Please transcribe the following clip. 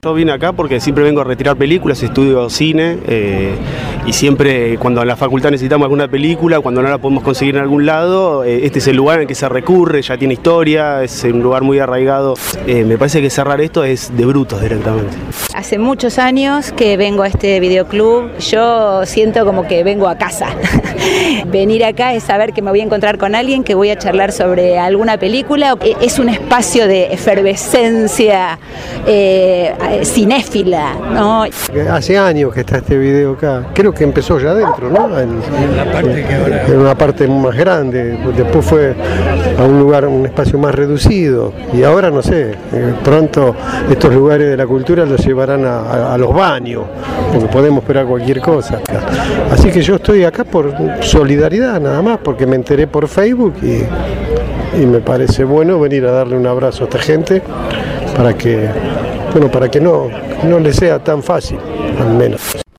Yo vine acá porque siempre vengo a retirar películas, estudio cine y siempre cuando en la facultad necesitamos alguna película, cuando no la podemos conseguir en algún lado, este es el lugar en el que se recurre, ya tiene historia, es un lugar muy arraigado. Me parece que cerrar esto es de brutos directamente. Hace muchos años que vengo a este videoclub, yo siento como que vengo a casa. Venir acá es saber que me voy a encontrar con alguien, que voy a charlar sobre alguna película. Es un espacio de efervescencia cinéfila, ¿no? Hace años que está este video acá, creo que empezó ya adentro, ¿no? En una parte más grande, después fue a un lugar, un espacio más reducido, y ahora no sé, pronto estos lugares de la cultura los llevarán a los baños, porque podemos esperar cualquier cosa acá. Así que yo estoy acá por solidaridad nada más, porque me enteré por Facebook y me parece bueno venir a darle un abrazo a esta gente para que no les sea tan fácil, al menos.